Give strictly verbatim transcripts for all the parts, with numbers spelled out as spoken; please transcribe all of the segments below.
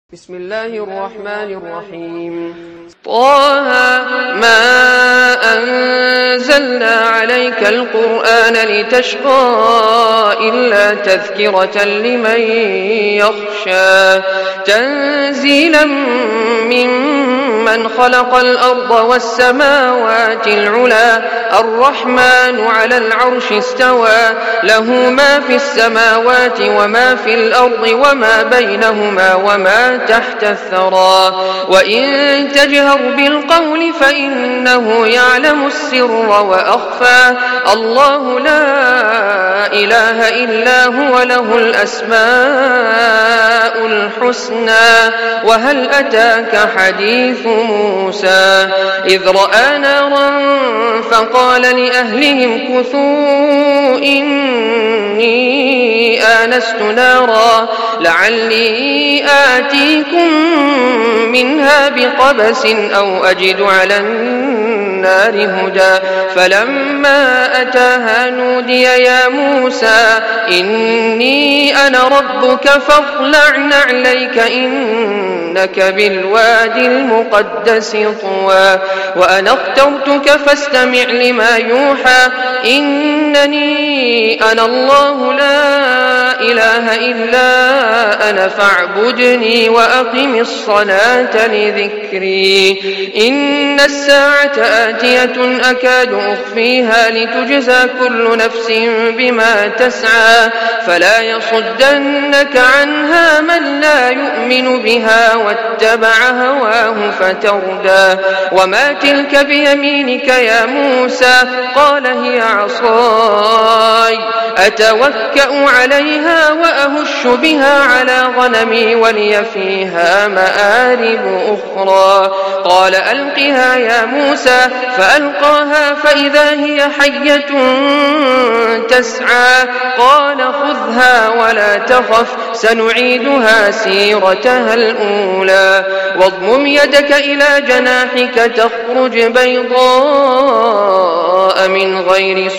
بسم الله الرحمن الرحيم. طه ما أنزلنا عليك القرآن لتشقى إلا تذكرة لمن يخشى تنزيلا ممن خلق الأرض والسماوات العلى الرحمن على العرش استوى له ما في السماوات وما في الأرض وما بينهما وما تحت الثرى وإن تجهر بالقول فإنه يعلم السر وأخفى الله لا إله إلا هو له الأسماء الحسنى. وهل أتاك حديث موسى إذ رأى نارا فقال لأهلهم كثوا إني آنست نارا لعلي آتيكم منها بقبس أو أجد على النار هدى فلما أتاها نودي يا موسى إني أنا ربك فاخلع نعليك إنك بالوادي المقدس طوى وأنا اخترتك فاستمع لما يوحى إنني أنا الله لا إله إلا أنا فاعبدني وأقم الصلاة لذكري إن الساعة آتية أكاد أخفيها لتجزى كل نفس بما تسعى فلا يصدنك عنها من لا يؤمن بها واتبع هواه فتردى وما تلك بيمينك يا موسى قال هي عصاي أتوكأ عليها وأهش بها على غنمي ولي فيها مآرب أخرى قال ألقها يا موسى فألقاها فإذا هي حية تسعى قال خذها ولا تخف سنعيدها سيرتها الأولى واضمم يدك إلى جناحك تخرج بيضاء من غير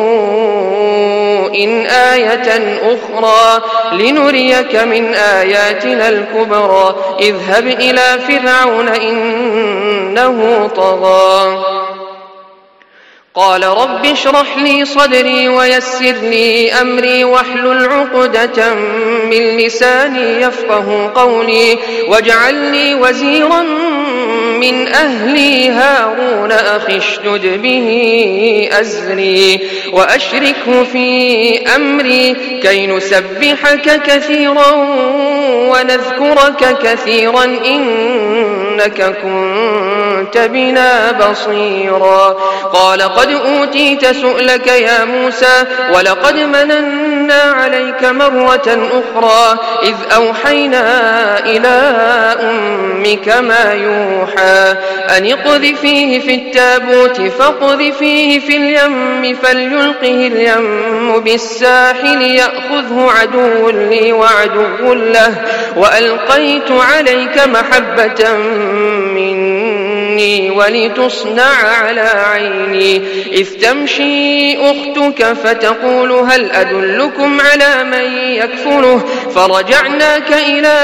سوء آية أخرى لنريك من آياتنا الكبرى اذهب إلى فرعون إنه طغى قال رب اشرح لي صدري ويسر لي أمري واحلل عقدة من لساني يفقه قولي واجعل لي وزيرا من أهلي هارون أخي اشدد به أزري وأشركه في أمري كي نسبحك كثيرا ونذكرك كثيرا إنك كنت بنا بصيرا قال قد أوتيت سؤلك يا موسى ولقد مننا عليك مرة أخرى إذ أوحينا إلى أمك ما يوحى أن اقذفيه في التابوت فاقذفيه في اليم فليلقه اليم بالساحل يأخذه عدو لي وعدو له وألقيت عليك محبة مني ولتصنع على عيني إذ تمشي أختك فتقول هل أدلكم على من يكفله فرجعناك إلى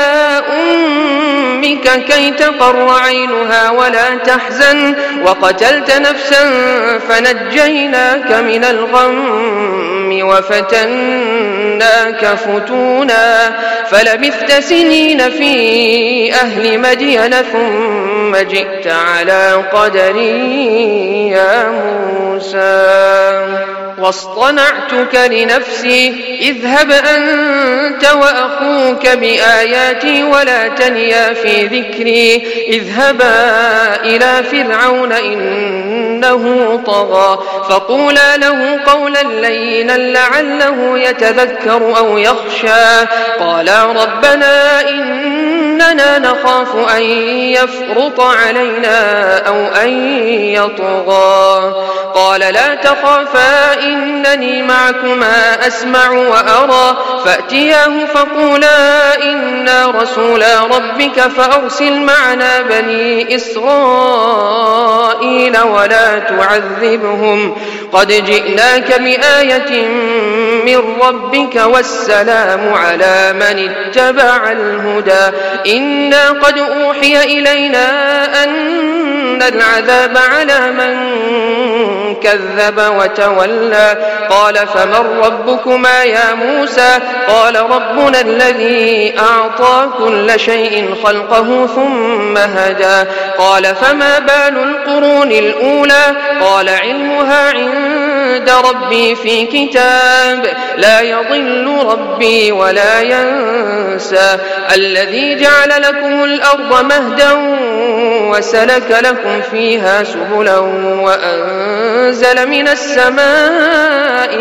أمك كي تقر عينها ولا تحزن وقتلت نفسا فنجيناك من الغم وفتناك فتونا فلبثت سنين في أهل مدين ثم جئت على قدري يا موسى واصطنعتك لنفسي اذهب أنت وأخوك بآياتي ولا تنيا في ذكري اذهبا إلى فرعون إنه طغى فقولا له قولا لينا لعله يتذكر أو يخشى قالا ربنا إننا نخاف أن يفرط علينا أو أن يطغى قال لا تخافا إنني معكما أسمع وأرى فأتياه فقولا إن إنا رسولا ربك فأرسل معنا بني إسرائيل ولا تعذبهم قد جئناك بآية من ربك والسلام على من اتبع الهدى إنا قد أوحي إلينا أن العذاب على من كذب وتولى قال فمن ربكما يا موسى قال ربنا الذي أعطى كل شيء خلقه ثم هدى قال فما بال القرون الأولى قال علمها عند ربي في كتاب لا يضل ربي ولا ينسى الذي جعل لكم الأرض مهدا وسلك لكم فيها سبلا وأنزل من السماء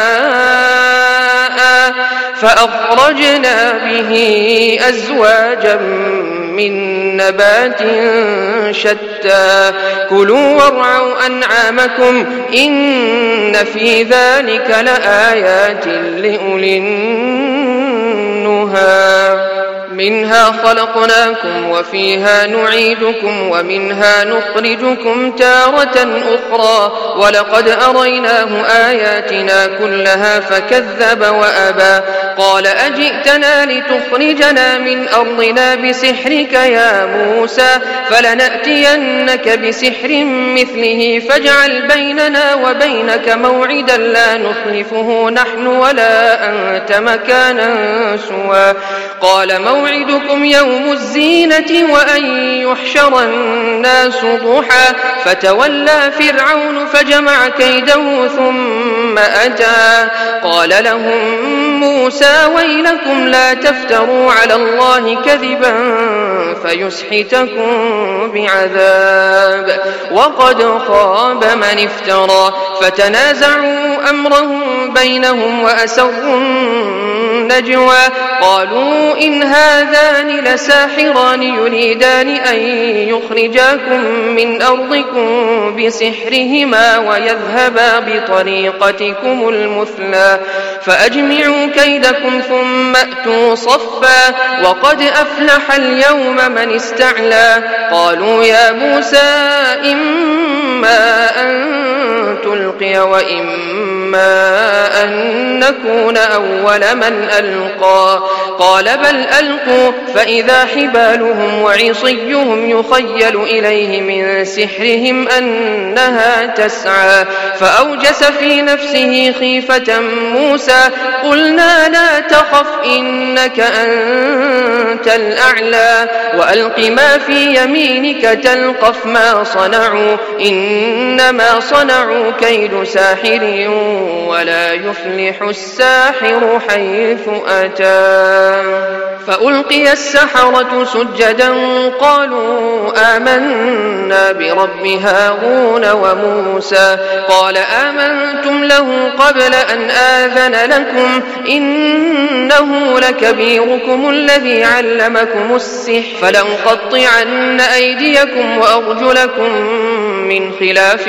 ماء فأخرجنا به أزواجا من نبات شتى كلوا وارعوا أنعامكم إن في ذلك لآيات لأولي النهى منها خلقناكم وفيها نعيدكم ومنها نخرجكم تارة أخرى ولقد أريناه آياتنا كلها فكذب وأبى قال أجئتنا لتخرجنا من أرضنا بسحرك يا موسى فلنأتينك بسحر مثله فاجعل بيننا وبينك موعدا لا نخلفه نحن ولا أنت مكانا سوى قال موعدكم يوم الزينة وأن يحشر الناس ضحى فتولى فرعون فجمع كيده ثم أتى قال لهم موسى ويلكم لا تفتروا على الله كذبا فيسحتكم بعذاب وقد خاب من افترى فتنازعوا أمرهم بينهم وأسروا النجوى قالوا إن هذان لساحران يريدان أن يخرجاكم من أرضكم بسحرهما ويذهبا بطريقتكم المثلى فأجمعوا كيدكم ثم أتوا صفا وقد أفلح اليوم من استعلى قالوا يا موسى إما أن تلقي وإما أن نكون أول من ألقى قال بل ألقوا فإذا حبالهم وعصيهم يخيل إليه من سحرهم أنها تسعى فأوجس في نفسه خيفة موسى قلنا لا تخف إنك أنت الأعلى وألق ما في يمينك تلقف ما صنعوا إنما صنعوا كيد ساحر ولا يفلح الساحر حيث أتى فألقي السحرة سجدا قالوا آمنا برب هارون وموسى قال آمنتم له قبل أن آذن لكم إنه لكبيركم الذي علمكم السحر فلأقطعن أيديكم وأرجلكم من خلاف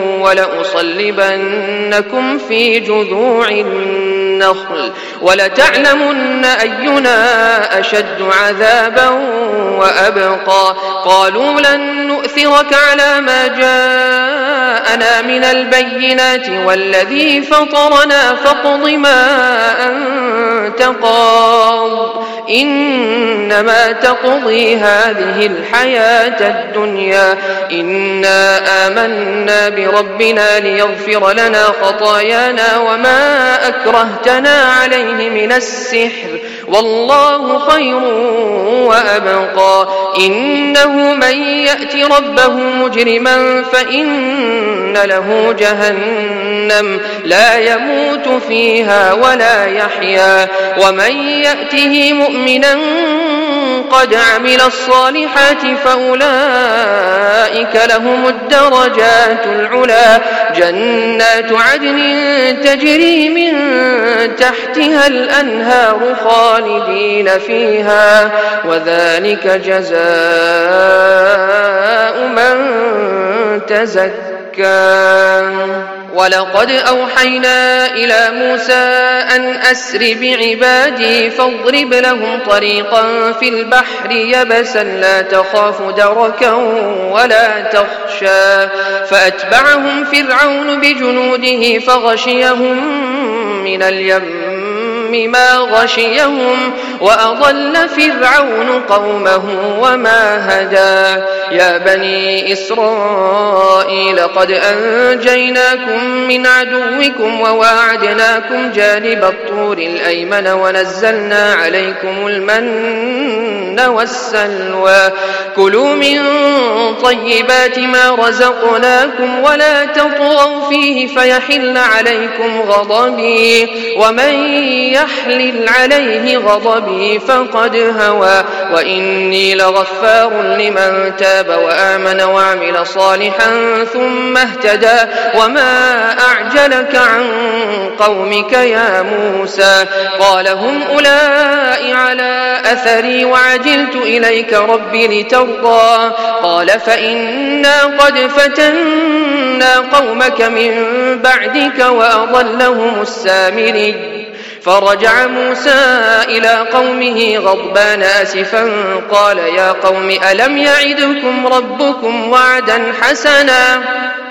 ولأصلبنكم في جذوع النخل ولتعلمن أينا أشد عذابا وأبقى قالوا لن نؤثرك على ما جاءنا من البينات والذي فطرنا فاقض ما أنت قاض إنما تقضي هذه الحياة الدنيا إنا آمنا بربنا ليغفر لنا خطايانا وما أكرهتنا عليه من السحر والله خير وأبقى إنه من يأت ربه مجرما فإن له جهنم لا يموت فيها ولا يحيا ومن يأته مؤمنا قد عمل الصالحات فأولئك لهم الدرجات العلا جنات عدن تجري من تحتها الأنهار خالدين فيها وذلك جزاء من تزكى ولقد أوحينا إلى موسى أن أسر بعبادي فاضرب لهم طريقا في البحر يبسا لا تخاف دركا ولا تخشى فأتبعهم فرعون بجنوده فغشيهم من اليم ما غشيهم وأضل فرعون قومه وما هدى يا بني إسرائيل قد أنجيناكم من عدوكم وواعدناكم جانب الطور الأيمن ونزلنا عليكم المن والسلوى كلوا من طيبات ما رزقناكم ولا تطغوا فيه فيحل عليكم غضبي ومن يحلل عليه غضبي فقد هوى وإني لغفار لمن تاب وآمن وعمل صالحا ثم اهتدى وما أعجلك عن قومك يا موسى قال هم أولئك على أثري وعجلت إليك ربي لترضى قال فإنا قد فتنا قومك من بعدك وأضلهم السامري فرجع موسى إلى قومه غضبان آسفا قال يا قوم ألم يعدكم ربكم وعدا حسنا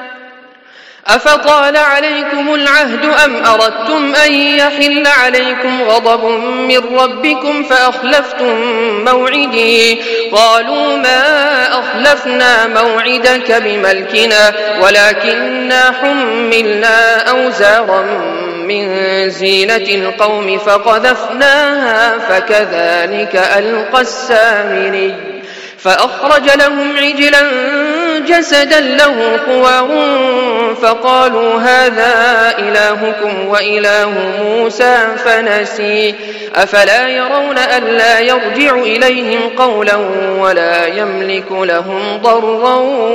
أفطال عليكم العهد أم أردتم أن يحل عليكم غضب من ربكم فأخلفتم موعدي قالوا ما أخلفنا موعدك بملكنا ولكننا حملنا أوزارا من زينة القوم فقذفناها فكذلك ألقى السامري فأخرج لهم عجلا جسدا له خوار فقالوا هذا إلهكم وإله موسى فنسي أفلا يرون ألا يرجع إليهم قولا ولا يملك لهم ضرا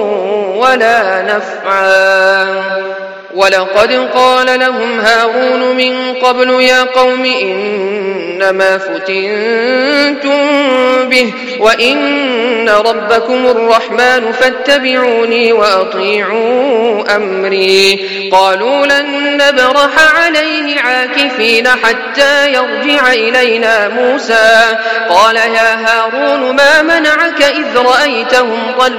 ولا نفعا ولقد قال لهم هارون من قبل يا قوم إنما فتنتم به وإن ربكم الرحمن فاتبعوني وأطيعوا أمري قالوا لن نبرح عليه عاكفين حتى يرجع إلينا موسى قال يا هارون ما منعك إذ رأيتهم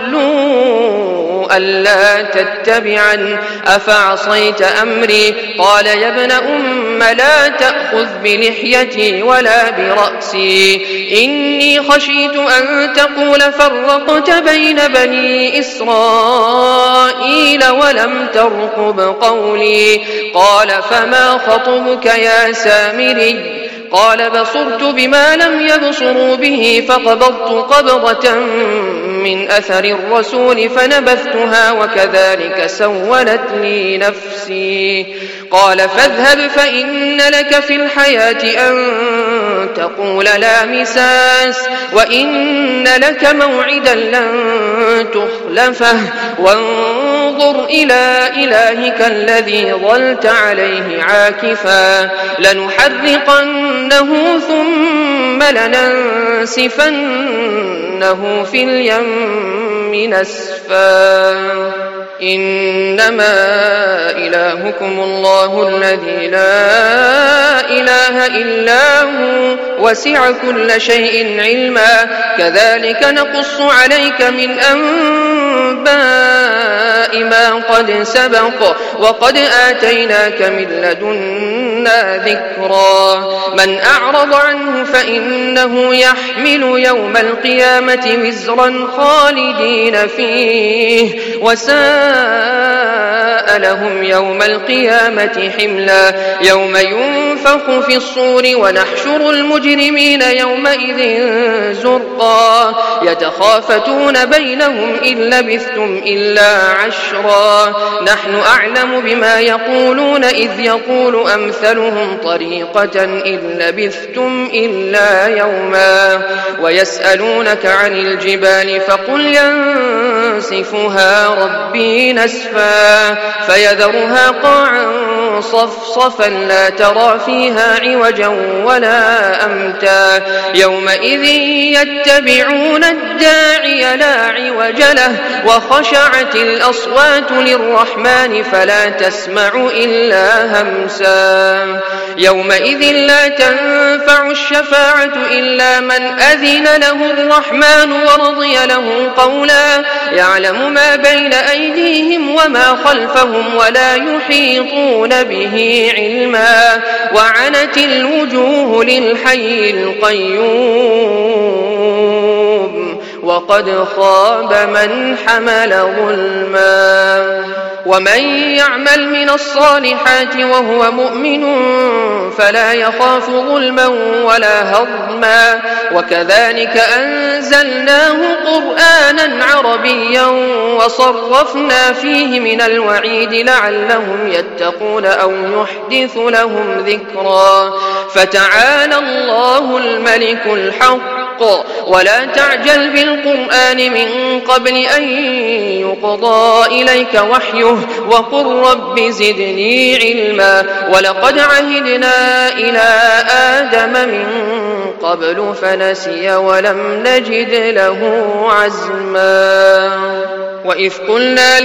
ضلوا ألا تتبعا أفعصيت أمري قال يا ابن أم لا تأخذ بلحيتي ولا برأسي إني خشيت أن تقول فرقت بين بني إسرائيل ولم ترقب قولي قال فما خطبك يا سامري قال بصرت بما لم يبصروا به فقبضت قبضة من أثر الرسول فنبذتها وكذلك سولت لي نفسي قال فاذهب فإن لك في الحياة أن تقول لا مساس وإن لك موعدا لن تخلفه وانظر إلى إلهك الذي ظلت عليه عاكفا لنحرقنه ثم لننسفنه في اليم نسفا إنما إلهكم الله الذي لا إله إلا هو وسع كل شيء علما كذلك نقص عليك من أنباء ما قد سبق وقد آتيناك من لدنا ذكرا من أعرض عنه فإنه يحمل يوم القيامة وزرا خالدين فيه وساء لهم يوم القيامة حملا يوم ينفخ في الصور ونحشر المجرمين يومئذ زرقا يتخافتون بينهم إن لبثتم إلا عشرا نحن أعلم بما يقولون إذ يقول أمثلهم طريقة إن لبثتم إلا يوما ويسألونك عن الجبال فقل ينسفها ربي نسفا فيذرها قاعا صفصفا لا ترى فيها عوجا ولا أمتا يومئذ يتبعون الدين الداعي لا عوج له وخشعت الأصوات للرحمن فلا تسمع إلا همسا يومئذ لا تنفع الشفاعة إلا من أذن له الرحمن ورضي له قولا يعلم ما بين أيديهم وما خلفهم ولا يحيطون به علما وعنت الوجوه للحي القيوم وقد خاب من حمل ظلما ومن يعمل من الصالحات وهو مؤمن فلا يخاف ظلما ولا هضما وكذلك أنزلناه قرآنا عربيا وصرفنا فيه من الوعيد لعلهم يتقون أو يحدث لهم ذكرا فتعالى الله الملك الحق ولا تعجل بالقرآن من قبل أن يقضى إليك وحيه وقل رب زدني علما ولقد عهدنا إلى آدم من قبل فنسي ولم نجد له عزما وإذ قلنا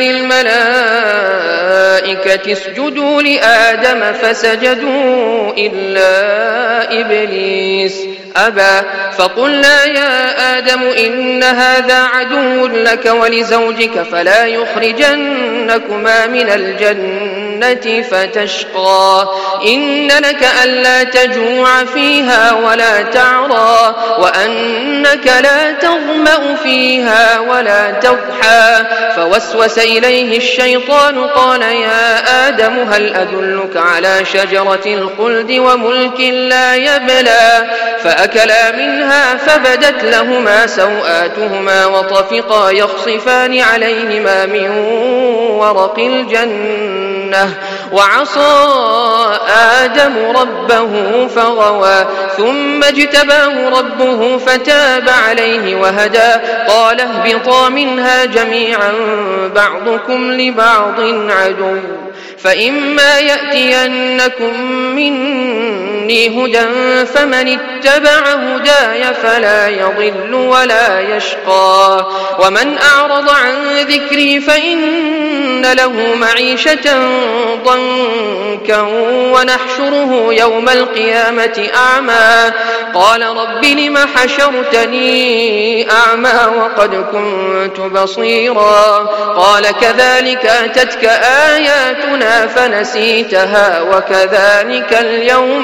للملائكة اسجدوا لآدم فسجدوا إلا إبليس أبى فقلنا يا آدم إن هذا عدو لك ولزوجك فلا يخرجنكما من الجنة فتشقى إن لك ألا تجوع فيها ولا تعرى وأنك لا تظمأ فيها ولا تضحى فوسوس إليه الشيطان قال يا آدم هل أدلك على شجرة الخلد وملك لا يبلى فأكلا منها فبدت لهما سوآتهما وطفقا يخصفان عليهما من ورق الجنة وعصى آدم ربه فغوى ثم اجتباه ربه فتاب عليه وهدى قال اهبطا منها جميعا بعضكم لبعض عدو فإما يأتينكم مني هدى فمن اتبع هداي فلا يضل ولا يشقى ومن أعرض عن ذكري فإن له معيشة ضنكا ونحشره يوم القيامة أعمى قال رب لم حشرتني أعمى وقد كنت بصيرا قال كذلك أتتك آياتنا فنسيتها وكذلك اليوم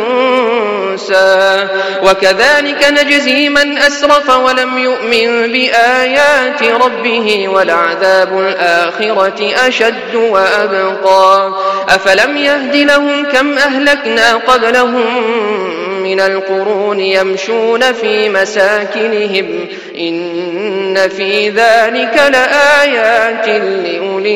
تنسى وكذلك نجزي من أسرف ولم يؤمن بآيات ربه ولعذاب الآخرة أشد وأبقى أفلم يهد لهم كم أهلكنا قبلهم من القرون يمشون في مساكنهم إن في ذلك لآيات لأولي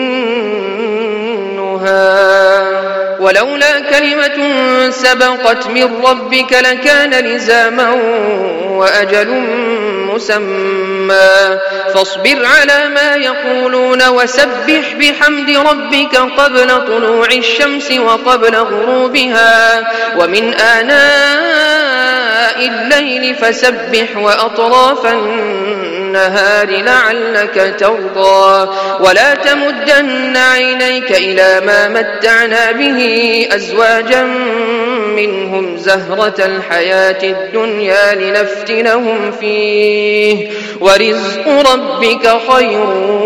النهى ولولا كلمة سبقت من ربك لكان لزاما وأجل مسمى فاصبر على ما يقولون وسبح بحمد ربك قبل طلوع الشمس وقبل غروبها ومن آناء الليل فسبح وأطراف النهار لعلك ترضى ولا تمدن عينيك إلى ما متعنا به أزواجا منهم زهرة الحياة الدنيا لنفتنهم فيه ورزق ربك خير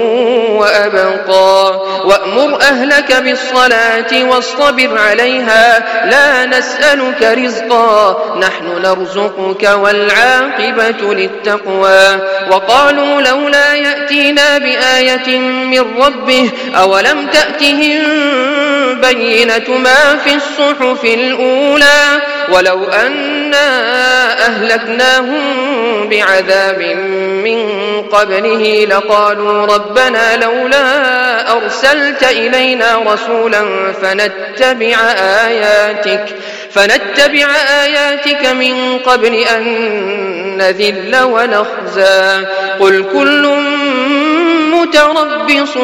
وأبقى وأمر أهلك بالصلاة واصطبر عليها لا نسألك رزقا نحن نرزقك والعاقبة للتقوى وقالوا لولا يأتينا بآية من ربه أولم تأتهم بينة ما في الصحف الأولى ولو أنا أهلكناهم بعذاب من قبله لقالوا ربنا لولا أرسلت إلينا رسولا فنتبع آياتك فنتبع آياتك من قبل أن نذل ونخزى قل كل متربص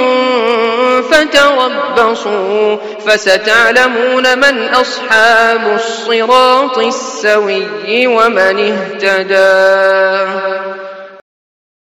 فتربصوا فستعلمون من أصحاب الصراط السوي ومن اهتدى.